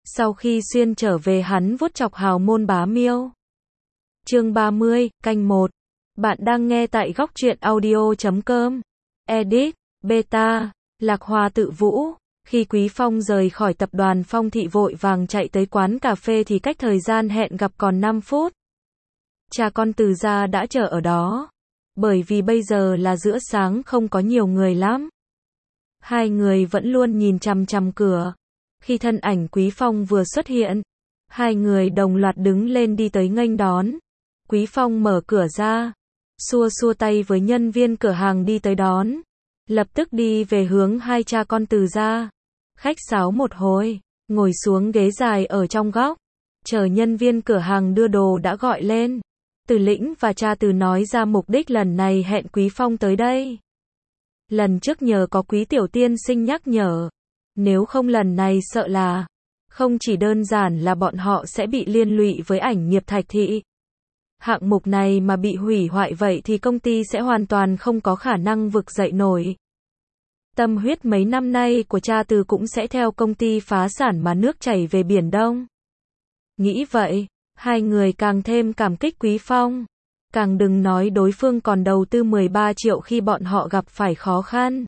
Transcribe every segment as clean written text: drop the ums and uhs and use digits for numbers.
Sau khi xuyên trở về hắn vuốt chọc hào môn bá miêu. Chương 30, canh 1. Bạn đang nghe tại góc truyện audio.com. Edit, Beta, Lạc Hoa tự vũ. Khi Quý Phong rời khỏi tập đoàn Phong Thị vội vàng chạy tới quán cà phê thì cách thời gian hẹn gặp còn 5 phút. Cha con Từ gia đã chờ ở đó. Bởi vì bây giờ là giữa sáng không có nhiều người lắm. Hai người vẫn luôn nhìn chằm chằm cửa. Khi thân ảnh Quý Phong vừa xuất hiện, hai người đồng loạt đứng lên đi tới nghênh đón. Quý Phong mở cửa ra, xua xua tay với nhân viên cửa hàng đi tới đón. Lập tức đi về hướng hai cha con Từ gia. Khách sáo một hồi, ngồi xuống ghế dài ở trong góc. Chờ nhân viên cửa hàng đưa đồ đã gọi lên. Từ Lĩnh và cha Từ nói ra mục đích lần này hẹn Quý Phong tới đây. Lần trước nhờ có Quý tiểu tiên sinh nhắc nhở. Nếu không lần này sợ là không chỉ đơn giản là bọn họ sẽ bị liên lụy với ảnh nghiệp Thạch Thị. Hạng mục này mà bị hủy hoại vậy thì công ty sẽ hoàn toàn không có khả năng vực dậy nổi. Tâm huyết mấy năm nay của cha Từ cũng sẽ theo công ty phá sản mà nước chảy về biển Đông. Nghĩ vậy, hai người càng thêm cảm kích Quý Phong. Càng đừng nói đối phương còn đầu tư 13 triệu khi bọn họ gặp phải khó khăn.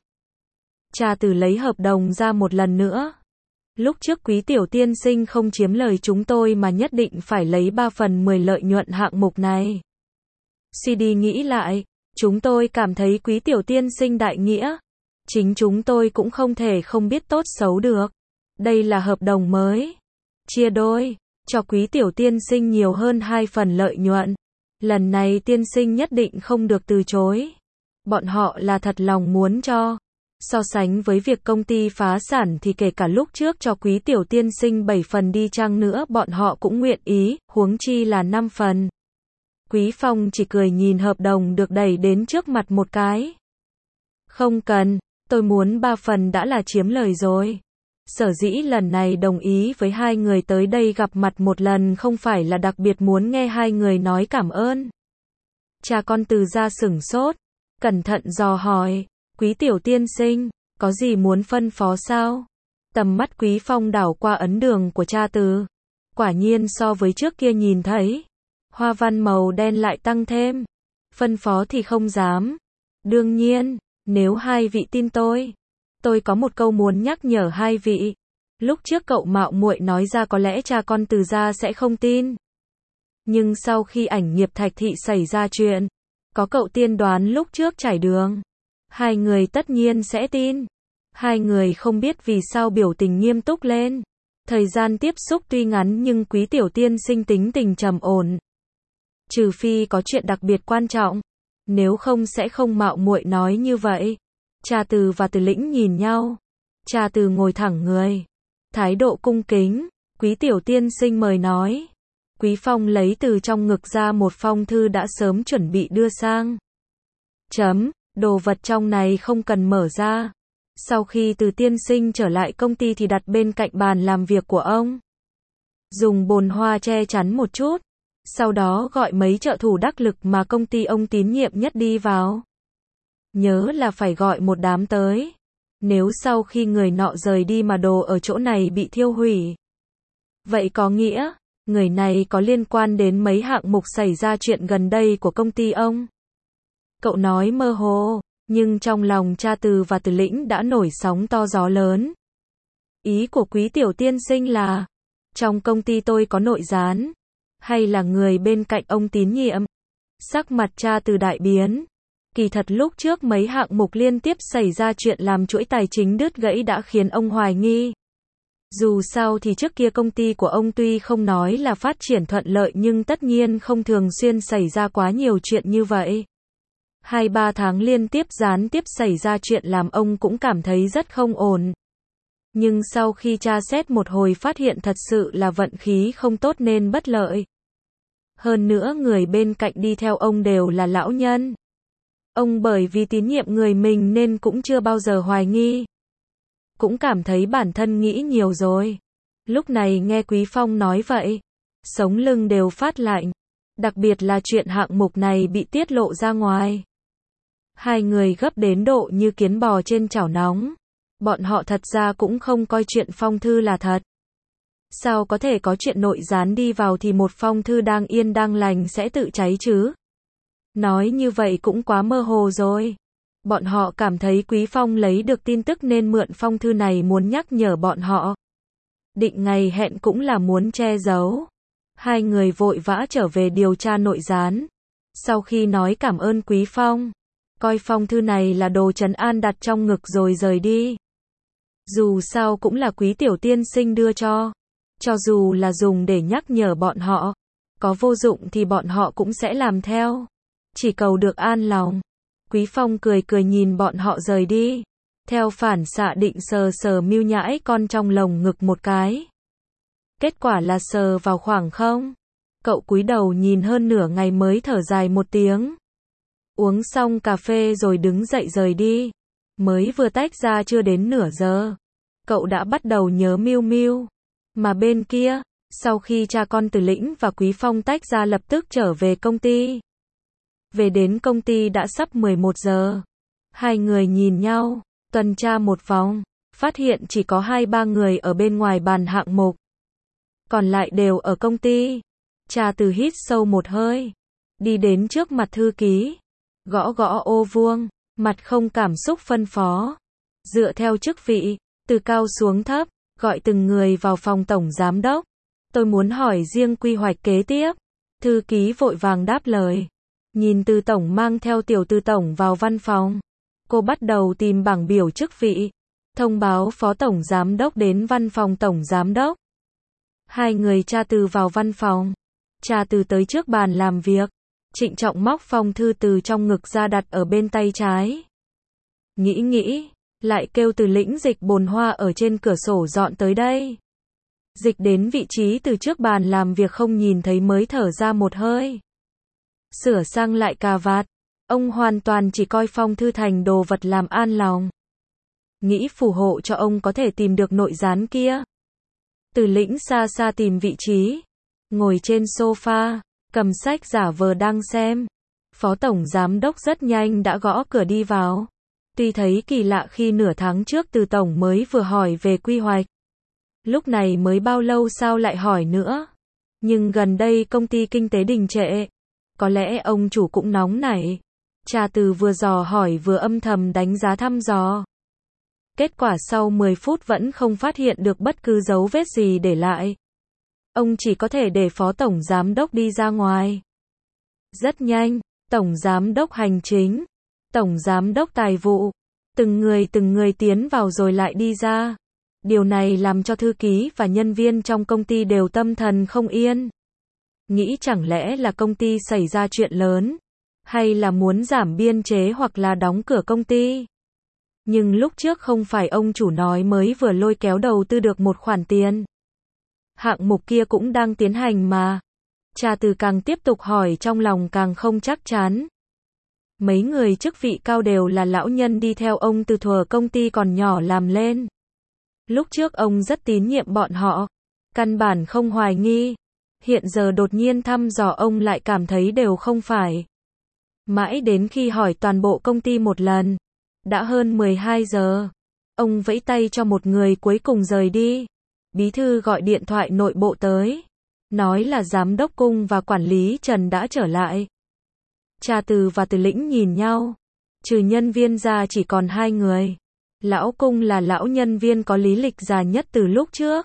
Cha Từ lấy hợp đồng ra một lần nữa. Lúc trước Quý tiểu tiên sinh không chiếm lời chúng tôi mà nhất định phải lấy 3/10 lợi nhuận hạng mục này. Suy đi nghĩ lại, chúng tôi cảm thấy Quý tiểu tiên sinh đại nghĩa. Chính chúng tôi cũng không thể không biết tốt xấu được. Đây là hợp đồng mới. Chia đôi, cho Quý tiểu tiên sinh nhiều hơn 2 phần lợi nhuận. Lần này tiên sinh nhất định không được từ chối. Bọn họ là thật lòng muốn cho. So sánh với việc công ty phá sản thì kể cả lúc trước cho Quý tiểu tiên sinh 7 phần đi chăng nữa bọn họ cũng nguyện ý, huống chi là 5 phần. Quý Phong chỉ cười nhìn hợp đồng được đẩy đến trước mặt một cái. Không cần, tôi muốn 3 phần đã là chiếm lời rồi. Sở dĩ lần này đồng ý với hai người tới đây gặp mặt một lần không phải là đặc biệt muốn nghe hai người nói cảm ơn. Cha con Từ gia sửng sốt, cẩn thận dò hỏi. Quý tiểu tiên sinh, có gì muốn phân phó sao? Tầm mắt Quý Phong đảo qua ấn đường của cha Từ. Quả nhiên so với trước kia nhìn thấy, hoa văn màu đen lại tăng thêm. Phân phó thì không dám. Đương nhiên, nếu hai vị tin tôi có một câu muốn nhắc nhở hai vị. Lúc trước cậu mạo muội nói ra có lẽ cha con Từ gia sẽ không tin. Nhưng sau khi ảnh nghiệp Thạch Thị xảy ra chuyện, có cậu tiên đoán lúc trước trải đường. Hai người tất nhiên sẽ tin. Hai người không biết vì sao biểu tình nghiêm túc lên. Thời gian tiếp xúc tuy ngắn nhưng Quý tiểu tiên sinh tính tình trầm ổn. Trừ phi có chuyện đặc biệt quan trọng. Nếu không sẽ không mạo muội nói như vậy. Cha Từ và Từ Lĩnh nhìn nhau. Cha Từ ngồi thẳng người. Thái độ cung kính. Quý tiểu tiên sinh mời nói. Quý Phong lấy từ trong ngực ra một phong thư đã sớm chuẩn bị đưa sang. Đồ vật trong này không cần mở ra. Sau khi Từ tiên sinh trở lại công ty thì đặt bên cạnh bàn làm việc của ông. Dùng bồn hoa che chắn một chút. Sau đó gọi mấy trợ thủ đắc lực mà công ty ông tín nhiệm nhất đi vào. Nhớ là phải gọi một đám tới. Nếu sau khi người nọ rời đi mà đồ ở chỗ này bị thiêu hủy. Vậy có nghĩa, người này có liên quan đến mấy hạng mục xảy ra chuyện gần đây của công ty ông. Cậu nói mơ hồ, nhưng trong lòng cha Từ và Từ Lĩnh đã nổi sóng to gió lớn. Ý của Quý tiểu tiên sinh là, trong công ty tôi có nội gián, hay là người bên cạnh ông tín nhiệm? Sắc mặt cha Từ đại biến. Kỳ thật lúc trước mấy hạng mục liên tiếp xảy ra chuyện làm chuỗi tài chính đứt gãy đã khiến ông hoài nghi. Dù sao thì trước kia công ty của ông tuy không nói là phát triển thuận lợi nhưng tất nhiên không thường xuyên xảy ra quá nhiều chuyện như vậy. 2-3 tháng liên tiếp gián tiếp xảy ra chuyện làm ông cũng cảm thấy rất không ổn. Nhưng sau khi tra xét một hồi phát hiện thật sự là vận khí không tốt nên bất lợi. Hơn nữa người bên cạnh đi theo ông đều là lão nhân. Ông bởi vì tín nhiệm người mình nên cũng chưa bao giờ hoài nghi. Cũng cảm thấy bản thân nghĩ nhiều rồi. Lúc này nghe Quý Phong nói vậy, sống lưng đều phát lạnh. Đặc biệt là chuyện hạng mục này bị tiết lộ ra ngoài. Hai người gấp đến độ như kiến bò trên chảo nóng. Bọn họ thật ra cũng không coi chuyện phong thư là thật. Sao có thể có chuyện nội gián đi vào thì một phong thư đang yên đang lành sẽ tự cháy chứ? Nói như vậy cũng quá mơ hồ rồi. Bọn họ cảm thấy Quý Phong lấy được tin tức nên mượn phong thư này muốn nhắc nhở bọn họ. Định ngày hẹn cũng là muốn che giấu. Hai người vội vã trở về điều tra nội gián. Sau khi nói cảm ơn Quý Phong, coi phong thư này là đồ trấn an đặt trong ngực rồi rời đi. Dù sao cũng là Quý tiểu tiên sinh đưa cho dù là dùng để nhắc nhở bọn họ, có vô dụng thì bọn họ cũng sẽ làm theo. Chỉ cầu được an lòng. Quý Phong cười cười nhìn bọn họ rời đi. Theo phản xạ định sờ sờ Mưu Nhãi con trong lồng ngực một cái. Kết quả là sờ vào khoảng không. Cậu cúi đầu nhìn hơn nửa ngày mới thở dài một tiếng. Uống xong cà phê rồi đứng dậy rời đi. Mới vừa tách ra chưa đến nửa giờ, cậu đã bắt đầu nhớ Mưu Mưu. Mà bên kia, sau khi cha con Từ Lĩnh và Quý Phong tách ra lập tức trở về công ty. Về đến công ty đã sắp 11 giờ. Hai người nhìn nhau, tuần tra một vòng, phát hiện chỉ có 2-3 người ở bên ngoài bàn hạng mục. Còn lại đều ở công ty. Cha Từ hít sâu một hơi, đi đến trước mặt thư ký, gõ gõ ô vuông, mặt không cảm xúc phân phó. Dựa theo chức vị, từ cao xuống thấp, gọi từng người vào phòng tổng giám đốc. Tôi muốn hỏi riêng quy hoạch kế tiếp. Thư ký vội vàng đáp lời. Nhìn Từ tổng mang theo Tiểu Từ tổng vào văn phòng. Cô bắt đầu tìm bảng biểu chức vị. Thông báo phó tổng giám đốc đến văn phòng tổng giám đốc. Hai người cha Từ vào văn phòng. Cha Từ tới trước bàn làm việc. Trịnh trọng móc phong thư từ trong ngực ra đặt ở bên tay trái. Nghĩ, lại kêu Từ Lĩnh dịch bồn hoa ở trên cửa sổ dọn tới đây. Dịch đến vị trí từ trước bàn làm việc không nhìn thấy mới thở ra một hơi. Sửa sang lại cà vạt. Ông hoàn toàn chỉ coi phong thư thành đồ vật làm an lòng. Nghĩ phù hộ cho ông có thể tìm được nội gián kia. Từ Lĩnh xa xa tìm vị trí. Ngồi trên sofa, cầm sách giả vờ đang xem. Phó tổng giám đốc rất nhanh đã gõ cửa đi vào. Tuy thấy kỳ lạ khi nửa tháng trước Từ tổng mới vừa hỏi về quy hoạch. Lúc này mới bao lâu sao lại hỏi nữa. Nhưng gần đây công ty kinh tế đình trệ. Có lẽ ông chủ cũng nóng nảy. Cha Từ vừa dò hỏi vừa âm thầm đánh giá thăm dò. Kết quả sau 10 phút vẫn không phát hiện được bất cứ dấu vết gì để lại. Ông chỉ có thể để phó tổng giám đốc đi ra ngoài. Rất nhanh, tổng giám đốc hành chính, tổng giám đốc tài vụ, từng người tiến vào rồi lại đi ra. Điều này làm cho thư ký và nhân viên trong công ty đều tâm thần không yên. Nghĩ chẳng lẽ là công ty xảy ra chuyện lớn, hay là muốn giảm biên chế hoặc là đóng cửa công ty. Nhưng lúc trước không phải ông chủ nói mới vừa lôi kéo đầu tư được một khoản tiền. Hạng mục kia cũng đang tiến hành mà. Cha Từ càng tiếp tục hỏi trong lòng càng không chắc chắn. Mấy người chức vị cao đều là lão nhân đi theo ông từ thuở công ty còn nhỏ làm lên. Lúc trước ông rất tín nhiệm bọn họ, căn bản không hoài nghi. Hiện giờ đột nhiên thăm dò ông lại cảm thấy đều không phải. Mãi đến khi hỏi toàn bộ công ty một lần, đã hơn 12 giờ. Ông vẫy tay cho một người cuối cùng rời đi. Bí thư gọi điện thoại nội bộ tới, nói là giám đốc Cung và quản lý Trần đã trở lại. Cha Từ và Từ Lĩnh nhìn nhau. Trừ nhân viên ra chỉ còn 2 người. Lão Cung là lão nhân viên có lý lịch già nhất từ lúc trước.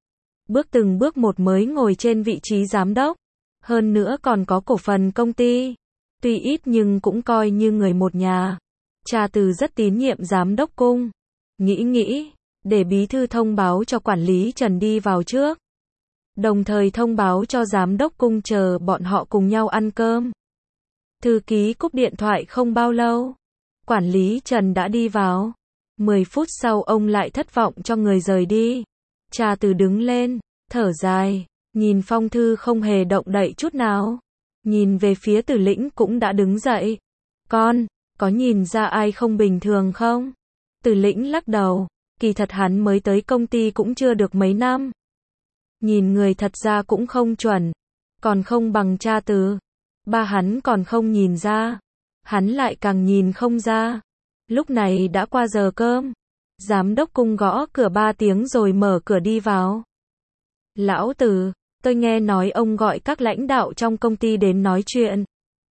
Từng bước một mới ngồi trên vị trí giám đốc. Hơn nữa còn có cổ phần công ty. Tuy ít nhưng cũng coi như người một nhà. Cha Từ rất tín nhiệm giám đốc Cung. Nghĩ, để bí thư thông báo cho quản lý Trần đi vào trước. Đồng thời thông báo cho giám đốc Cung chờ bọn họ cùng nhau ăn cơm. Thư ký cúp điện thoại không bao lâu. Quản lý Trần đã đi vào. 10 phút sau ông lại thất vọng cho người rời đi. Cha Từ đứng lên, thở dài, nhìn phong thư không hề động đậy chút nào. Nhìn về phía Từ Lĩnh cũng đã đứng dậy. Con, có nhìn ra ai không bình thường không? Từ Lĩnh lắc đầu, kỳ thật hắn mới tới công ty cũng chưa được mấy năm. Nhìn người thật ra cũng không chuẩn, còn không bằng cha Từ. Ba hắn còn không nhìn ra, hắn lại càng nhìn không ra. Lúc này đã qua giờ cơm. Giám đốc Cung gõ cửa 3 tiếng rồi mở cửa đi vào. Lão Từ, tôi nghe nói ông gọi các lãnh đạo trong công ty đến nói chuyện.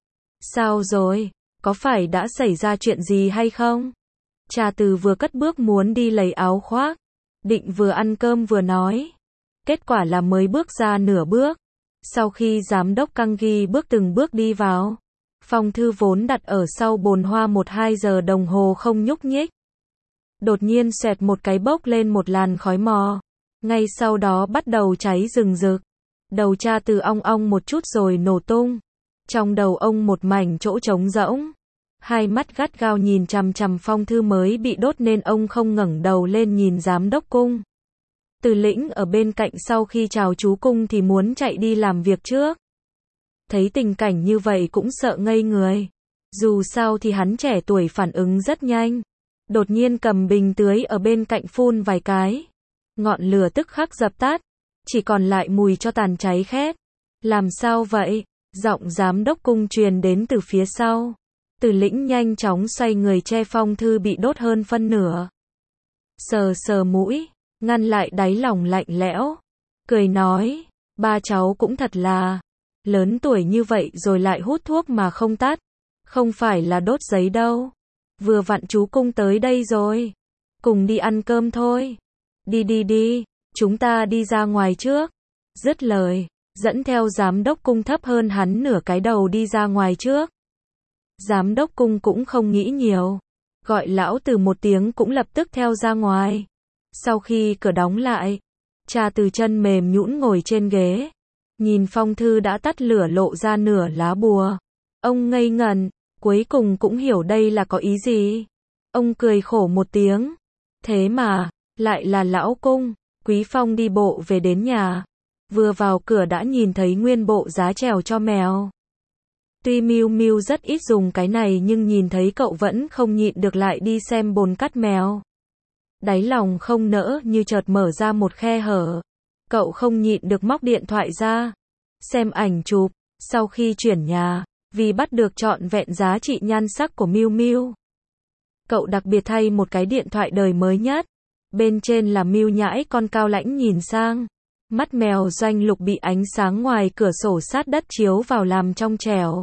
Sao rồi? Có phải đã xảy ra chuyện gì hay không? Cha Từ vừa cất bước muốn đi lấy áo khoác, định vừa ăn cơm vừa nói. Kết quả là mới bước ra nửa bước. Sau khi giám đốc Căng Ghi bước từng bước đi vào, phong thư vốn đặt ở sau bồn hoa 1-2 giờ đồng hồ không nhúc nhích. Đột nhiên xoẹt một cái bốc lên một làn khói mò. Ngay sau đó bắt đầu cháy rừng rực. Đầu cha Từ ong ong một chút rồi nổ tung. Trong đầu ông một mảnh chỗ trống rỗng. Hai mắt gắt gao nhìn chằm chằm phong thư mới bị đốt nên ông không ngẩng đầu lên nhìn giám đốc Cung. Từ Lĩnh ở bên cạnh sau khi chào chú Cung thì muốn chạy đi làm việc trước. Thấy tình cảnh như vậy cũng sợ ngây người. Dù sao thì hắn trẻ tuổi phản ứng rất nhanh. Đột nhiên cầm bình tưới ở bên cạnh phun vài cái. Ngọn lửa tức khắc dập tắt. Chỉ còn lại mùi cho tàn cháy khét. Làm sao vậy? Giọng giám đốc Cung truyền đến từ phía sau. Từ Lĩnh nhanh chóng xoay người che phong thư bị đốt hơn phân nửa. Sờ sờ mũi, ngăn lại đáy lòng lạnh lẽo. Cười nói, ba cháu cũng thật là lớn tuổi như vậy rồi lại hút thuốc mà không tắt. Không phải là đốt giấy đâu. Vừa vặn chú Cung tới đây rồi. Cùng đi ăn cơm thôi. Đi, chúng ta đi ra ngoài trước. Dứt lời, dẫn theo giám đốc Cung thấp hơn hắn nửa cái đầu đi ra ngoài trước. Giám đốc Cung cũng không nghĩ nhiều. Gọi lão Từ một tiếng cũng lập tức theo ra ngoài. Sau khi cửa đóng lại, cha Từ chân mềm nhũn ngồi trên ghế. Nhìn phong thư đã tắt lửa lộ ra nửa lá bùa. Ông ngây ngẩn, cuối cùng cũng hiểu đây là có ý gì. Ông cười khổ một tiếng. Thế mà, lại là lão Cung. Quý Phong đi bộ về đến nhà. Vừa vào cửa đã nhìn thấy nguyên bộ giá trèo cho mèo. Tuy Miu Miu rất ít dùng cái này nhưng nhìn thấy cậu vẫn không nhịn được lại đi xem bồn cắt mèo. Đáy lòng không nỡ như chợt mở ra một khe hở. Cậu không nhịn được móc điện thoại ra. Xem ảnh chụp, sau khi chuyển nhà, vì bắt được trọn vẹn giá trị nhan sắc của Miu Miu. Cậu đặc biệt thay một cái điện thoại đời mới nhất. Bên trên là Miu nhãi con cao lãnh nhìn sang. Mắt mèo Doanh Lục bị ánh sáng ngoài cửa sổ sát đất chiếu vào làm trong trẻo.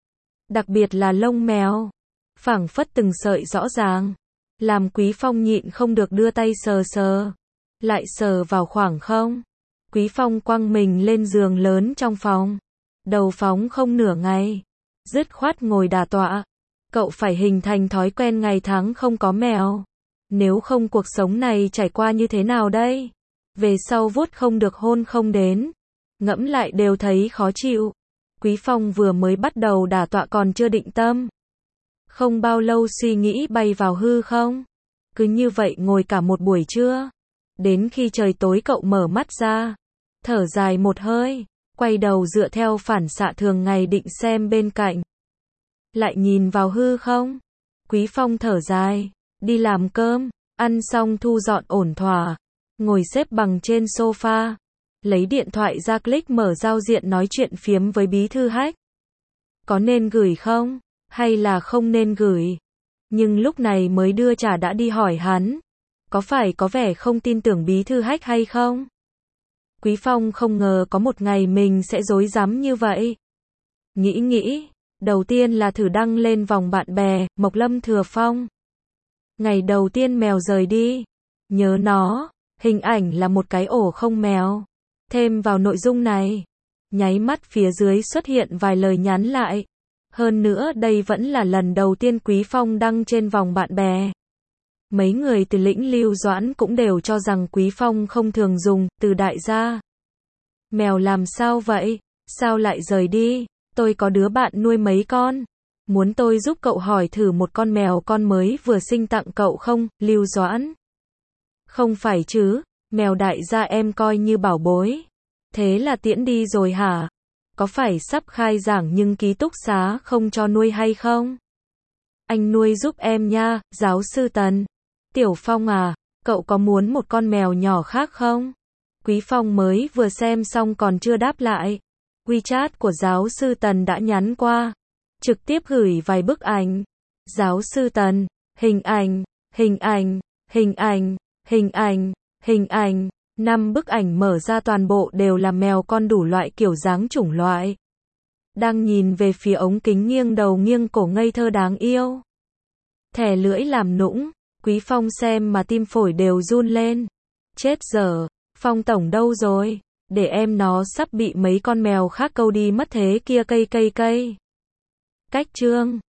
Đặc biệt là lông mèo, phảng phất từng sợi rõ ràng, làm Quý Phong nhịn không được đưa tay sờ sờ, lại sờ vào khoảng không. Quý Phong quăng mình lên giường lớn trong phòng, đầu phóng không nửa ngày, dứt khoát ngồi đả tọa. Cậu phải hình thành thói quen ngày tháng không có mèo. Nếu không cuộc sống này trải qua như thế nào đây? Về sau vuốt không được hôn không đến. Ngẫm lại đều thấy khó chịu. Quý Phong vừa mới bắt đầu đả tọa còn chưa định tâm. Không bao lâu suy nghĩ bay vào hư không. Cứ như vậy ngồi cả một buổi trưa. Đến khi trời tối cậu mở mắt ra. Thở dài một hơi. Quay đầu dựa theo phản xạ thường ngày định xem bên cạnh. Lại nhìn vào hư không. Quý Phong thở dài. Đi làm cơm. Ăn xong thu dọn ổn thỏa. Ngồi xếp bằng trên sofa. Lấy điện thoại ra click mở giao diện nói chuyện phiếm với bí thư Hách. Có nên gửi không? Hay là không nên gửi? Nhưng lúc này mới đưa trả đã đi hỏi hắn. Có phải có vẻ không tin tưởng bí thư Hách hay không? Quý Phong không ngờ có một ngày mình sẽ rối rắm như vậy. Nghĩ, đầu tiên là thử đăng lên vòng bạn bè, Mộc Lâm Thừa Phong. Ngày đầu tiên mèo rời đi. Nhớ nó, hình ảnh là một cái ổ không mèo. Thêm vào nội dung này, nháy mắt phía dưới xuất hiện vài lời nhắn lại. Hơn nữa đây vẫn là lần đầu tiên Quý Phong đăng trên vòng bạn bè. Mấy người từ Lĩnh Lưu Doãn cũng đều cho rằng Quý Phong không thường dùng từ đại gia. Mèo làm sao vậy? Sao lại rời đi? Tôi có đứa bạn nuôi mấy con. Muốn tôi giúp cậu hỏi thử một con mèo con mới vừa sinh tặng cậu không, Lưu Doãn? Không phải chứ, mèo đại gia em coi như bảo bối. Thế là tiễn đi rồi hả? Có phải sắp khai giảng nhưng ký túc xá không cho nuôi hay không? Anh nuôi giúp em nha, giáo sư Tần. Tiểu Phong à, cậu có muốn một con mèo nhỏ khác không? Quý Phong mới vừa xem xong còn chưa đáp lại. WeChat của giáo sư Tần đã nhắn qua. Trực tiếp gửi vài bức ảnh. Giáo sư Tần, hình ảnh. 5 bức ảnh mở ra toàn bộ đều là mèo con đủ loại kiểu dáng chủng loại. Đang nhìn về phía ống kính nghiêng đầu nghiêng cổ ngây thơ đáng yêu. Thè lưỡi làm nũng, Quý Phong xem mà tim phổi đều run lên. Chết giờ, Phong tổng đâu rồi? Để em nó sắp bị mấy con mèo khác câu đi mất thế kia cây. Cách chương